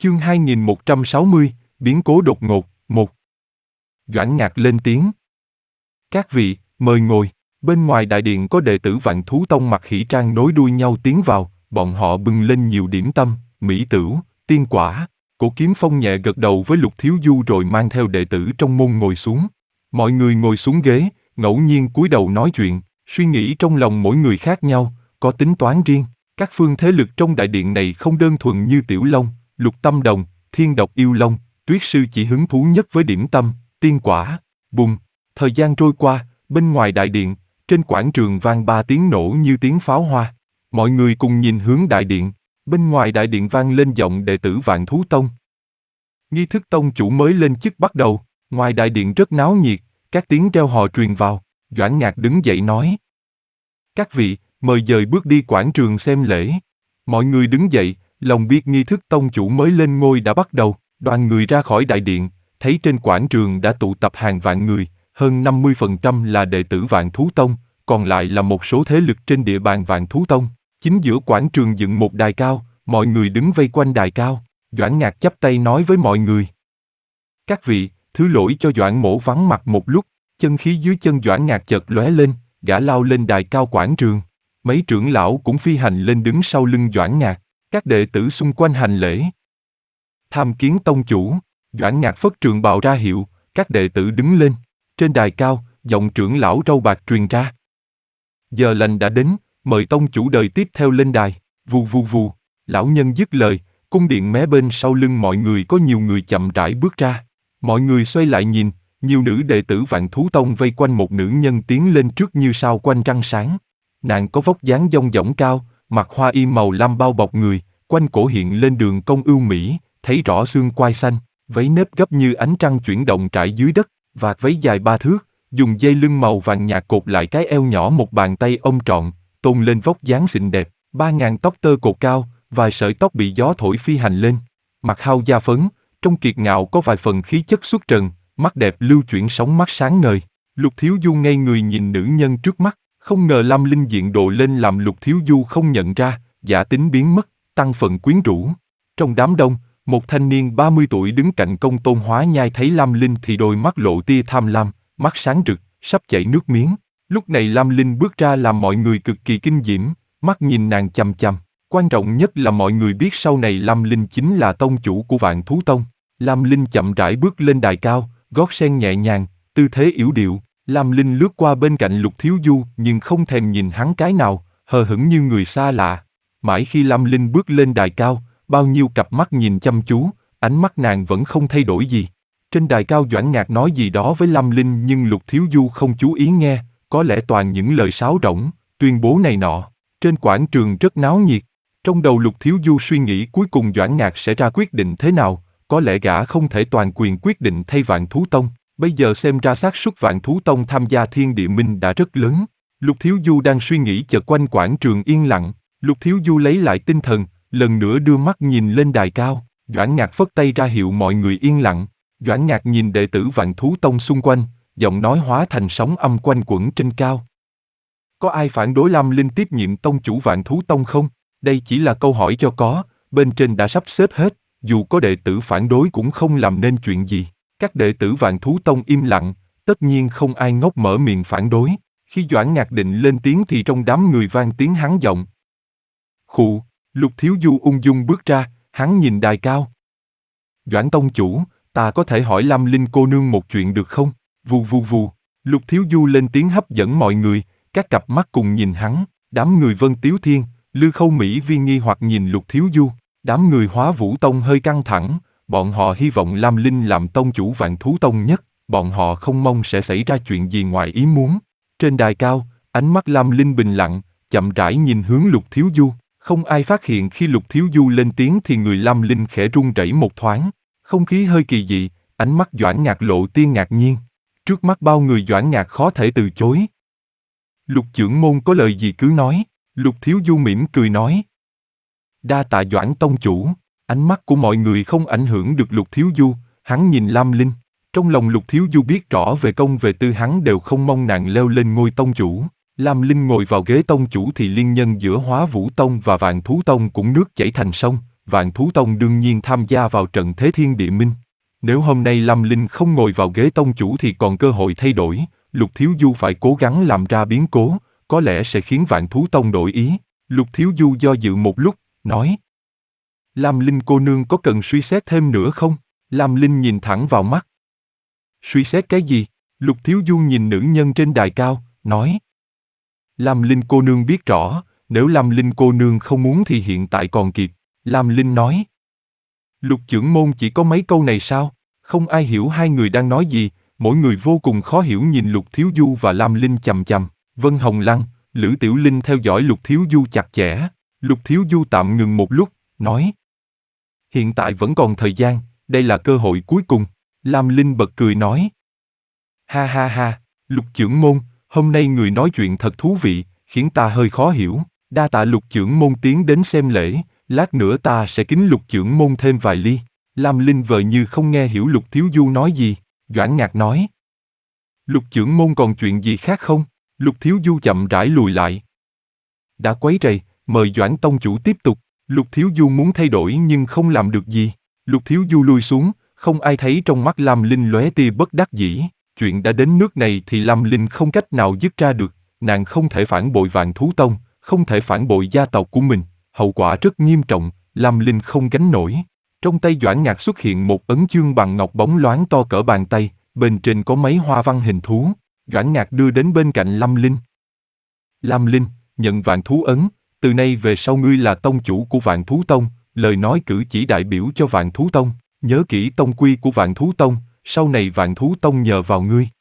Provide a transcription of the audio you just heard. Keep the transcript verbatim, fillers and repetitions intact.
Chương hai nghìn một trăm sáu mươi, biến cố đột ngột, một. Doãn Ngạc lên tiếng. Các vị, mời ngồi. Bên ngoài đại điện có đệ tử Vạn Thú Tông mặc hỉ trang nối đuôi nhau tiến vào, bọn họ bưng lên nhiều điểm tâm, mỹ tửu, tiên quả. Cổ Kiếm Phong nhẹ gật đầu với Lục Thiếu Du rồi mang theo đệ tử trong môn ngồi xuống. Mọi người ngồi xuống ghế, ngẫu nhiên cúi đầu nói chuyện, suy nghĩ trong lòng mỗi người khác nhau, có tính toán riêng. Các phương thế lực trong đại điện này không đơn thuần như Tiểu Long, Lục Tâm Đồng, Thiên Độc Yêu Long, Tuyết Sư chỉ hứng thú nhất với điểm tâm, tiên quả. Bùng, thời gian trôi qua, bên ngoài đại điện, trên quảng trường vang ba tiếng nổ như tiếng pháo hoa. Mọi người cùng nhìn hướng đại điện, bên ngoài đại điện vang lên giọng đệ tử Vạn Thú Tông. Nghi thức tông chủ mới lên chức bắt đầu, ngoài đại điện rất náo nhiệt, các tiếng reo hò truyền vào. Doãn Ngạc đứng dậy nói. Các vị, mời dời bước đi quảng trường xem lễ. Mọi người đứng dậy, lòng biết nghi thức tông chủ mới lên ngôi đã bắt đầu. Đoàn người ra khỏi đại điện, thấy trên quảng trường đã tụ tập hàng vạn người, hơn năm mươi phần trăm là đệ tử Vạn Thú Tông, còn lại là một số thế lực trên địa bàn Vạn Thú Tông. Chính giữa quảng trường dựng một đài cao, mọi người đứng vây quanh đài cao. Doãn Ngạc chắp tay nói với mọi người. Các vị, thứ lỗi cho Doãn Mỗ vắng mặt một lúc. Chân khí dưới chân Doãn Ngạc chợt lóe lên, gã lao lên đài cao quảng trường. Mấy trưởng lão cũng phi hành lên đứng sau lưng Doãn Ngạc, các đệ tử xung quanh hành lễ. Tham kiến tông chủ, Doãn Ngạc phất trường bào ra hiệu, các đệ tử đứng lên. Trên đài cao, giọng trưởng lão râu bạc truyền ra. Giờ lành đã đến, mời tông chủ đời tiếp theo lên đài. Vù vù vù, lão nhân dứt lời, cung điện mé bên sau lưng mọi người có nhiều người chậm rãi bước ra. Mọi người xoay lại nhìn, nhiều nữ đệ tử Vạn Thú Tông vây quanh một nữ nhân tiến lên trước như sao quanh trăng sáng. Nàng có vóc dáng dong dỏng cao, mặc hoa y màu lam bao bọc người, quanh cổ hiện lên đường cong ưu mỹ, thấy rõ xương quai xanh, váy nếp gấp như ánh trăng chuyển động trải dưới đất, vạt váy dài ba thước, dùng dây lưng màu vàng nhạt cột lại cái eo nhỏ một bàn tay ôm trọn, tôn lên vóc dáng xinh đẹp, ba ngàn tóc tơ cột cao, vài sợi tóc bị gió thổi phi hành lên, mặt hao da phấn, trong kiệt ngạo có vài phần khí chất xuất trần, mắt đẹp lưu chuyển sóng mắt sáng ngời. Lục Thiếu Du ngây người nhìn nữ nhân trước mắt, không ngờ Lam Linh diện độ lên làm Lục Thiếu Du không nhận ra, giả tính biến mất, tăng phần quyến rũ. Trong đám đông, một thanh niên ba mươi tuổi đứng cạnh Công Tôn Hóa Nhai thấy Lam Linh thì đôi mắt lộ tia tham lam, mắt sáng rực, sắp chảy nước miếng. Lúc này Lam Linh bước ra làm mọi người cực kỳ kinh diễm, mắt nhìn nàng chằm chằm. Quan trọng nhất là mọi người biết sau này Lam Linh chính là tông chủ của Vạn Thú Tông. Lam Linh chậm rãi bước lên đài cao, gót sen nhẹ nhàng, tư thế yểu điệu. Lam Linh lướt qua bên cạnh Lục Thiếu Du nhưng không thèm nhìn hắn cái nào, hờ hững như người xa lạ. Mãi khi Lam Linh bước lên đài cao, bao nhiêu cặp mắt nhìn chăm chú, ánh mắt nàng vẫn không thay đổi gì. Trên đài cao Doãn Ngạc nói gì đó với Lam Linh nhưng Lục Thiếu Du không chú ý nghe, có lẽ toàn những lời sáo rỗng, tuyên bố này nọ. Trên quảng trường rất náo nhiệt. Trong đầu Lục Thiếu Du suy nghĩ cuối cùng Doãn Ngạc sẽ ra quyết định thế nào, có lẽ gã không thể toàn quyền quyết định thay Vạn Thú Tông. Bây giờ xem ra xác suất Vạn Thú Tông tham gia Thiên Địa Minh đã rất lớn. Lục Thiếu Du đang suy nghĩ chợt quanh quảng trường yên lặng. Lục Thiếu Du lấy lại tinh thần, lần nữa đưa mắt nhìn lên đài cao. Doãn Ngạc phất tay ra hiệu mọi người yên lặng. Doãn Ngạc nhìn đệ tử Vạn Thú Tông xung quanh, giọng nói hóa thành sóng âm quanh quẩn trên cao. Có ai phản đối Lam Linh tiếp nhiệm tông chủ Vạn Thú Tông không? Đây chỉ là câu hỏi cho có, bên trên đã sắp xếp hết, dù có đệ tử phản đối cũng không làm nên chuyện gì. Các đệ tử Vạn Thú Tông im lặng, tất nhiên không ai ngốc mở miệng phản đối. Khi Doãn Ngạc định lên tiếng thì trong đám người vang tiếng hắn giọng. Khụ, Lục Thiếu Du ung dung bước ra, hắn nhìn đài cao. Doãn tông chủ, ta có thể hỏi Lam Linh cô nương một chuyện được không? Vù vù vù, Lục Thiếu Du lên tiếng hấp dẫn mọi người, các cặp mắt cùng nhìn hắn, đám người Vân Tiếu Thiên, Lư Khâu Mỹ Vi nghi hoặc nhìn Lục Thiếu Du, đám người Hóa Vũ Tông hơi căng thẳng, bọn họ hy vọng Lam Linh làm tông chủ Vạn Thú Tông nhất, bọn họ không mong sẽ xảy ra chuyện gì ngoài ý muốn. Trên đài cao, ánh mắt Lam Linh bình lặng, chậm rãi nhìn hướng Lục Thiếu Du, không ai phát hiện khi Lục Thiếu Du lên tiếng thì người Lam Linh khẽ run rẩy một thoáng, không khí hơi kỳ dị, ánh mắt Doãn Ngạc lộ tia ngạc nhiên. Trước mắt bao người Doãn Ngạc khó thể từ chối. Lục trưởng môn có lời gì cứ nói, Lục Thiếu Du mỉm cười nói. Đa tạ Doãn tông chủ, ánh mắt của mọi người không ảnh hưởng được Lục Thiếu Du, hắn nhìn Lam Linh. Trong lòng Lục Thiếu Du biết rõ về công về tư hắn đều không mong nàng leo lên ngôi tông chủ. Lam Linh ngồi vào ghế tông chủ thì liên nhân giữa Hóa Vũ Tông và Vạn Thú Tông cũng nước chảy thành sông, Vạn Thú Tông đương nhiên tham gia vào trận thế thiên địa minh. Nếu hôm nay Lâm Linh không ngồi vào ghế tông chủ thì còn cơ hội thay đổi, Lục Thiếu Du phải cố gắng làm ra biến cố, có lẽ sẽ khiến Vạn Thú Tông đổi ý. Lục Thiếu Du do dự một lúc, nói: Lam Linh cô nương có cần suy xét thêm nữa không? Lam Linh nhìn thẳng vào mắt. Suy xét cái gì? Lục Thiếu Du nhìn nữ nhân trên đài cao, nói: Lam Linh cô nương biết rõ, nếu Lam Linh cô nương không muốn thì hiện tại còn kịp. Lam Linh nói. Lục trưởng môn chỉ có mấy câu này sao? Không ai hiểu hai người đang nói gì, mỗi người vô cùng khó hiểu nhìn Lục Thiếu Du và Lam Linh chằm chằm. Vân Hồng Lăng, Lữ Tiểu Linh theo dõi Lục Thiếu Du chặt chẽ. Lục Thiếu Du tạm ngừng một lúc, nói: Hiện tại vẫn còn thời gian, đây là cơ hội cuối cùng. Lam Linh bật cười nói: Ha ha ha, Lục trưởng môn, hôm nay người nói chuyện thật thú vị, khiến ta hơi khó hiểu. Đa tạ Lục trưởng môn tiến đến xem lễ, lát nữa ta sẽ kính Lục trưởng môn thêm vài ly. Lam Linh vờ như không nghe hiểu Lục Thiếu Du nói gì, Doãn Ngạc nói: Lục trưởng môn còn chuyện gì khác không? Lục Thiếu Du chậm rãi lùi lại. Đã quấy rầy, mời Doãn tông chủ tiếp tục. Lục Thiếu Du muốn thay đổi nhưng không làm được gì. Lục Thiếu Du lui xuống, không ai thấy trong mắt Lam Linh lóe tia bất đắc dĩ. Chuyện đã đến nước này thì Lam Linh không cách nào dứt ra được, nàng không thể phản bội Vạn Thú Tông, không thể phản bội gia tộc của mình, hậu quả rất nghiêm trọng, Lam Linh không gánh nổi. Trong tay Doãn Ngạc xuất hiện một ấn chương bằng ngọc bóng loáng to cỡ bàn tay, bên trên có mấy hoa văn hình thú. Doãn Ngạc đưa đến bên cạnh Lam Linh. Lam Linh, nhận Vạn Thú ấn, từ nay về sau ngươi là tông chủ của Vạn Thú Tông, lời nói cử chỉ đại biểu cho Vạn Thú Tông, nhớ kỹ tông quy của Vạn Thú Tông, sau này Vạn Thú Tông nhờ vào ngươi.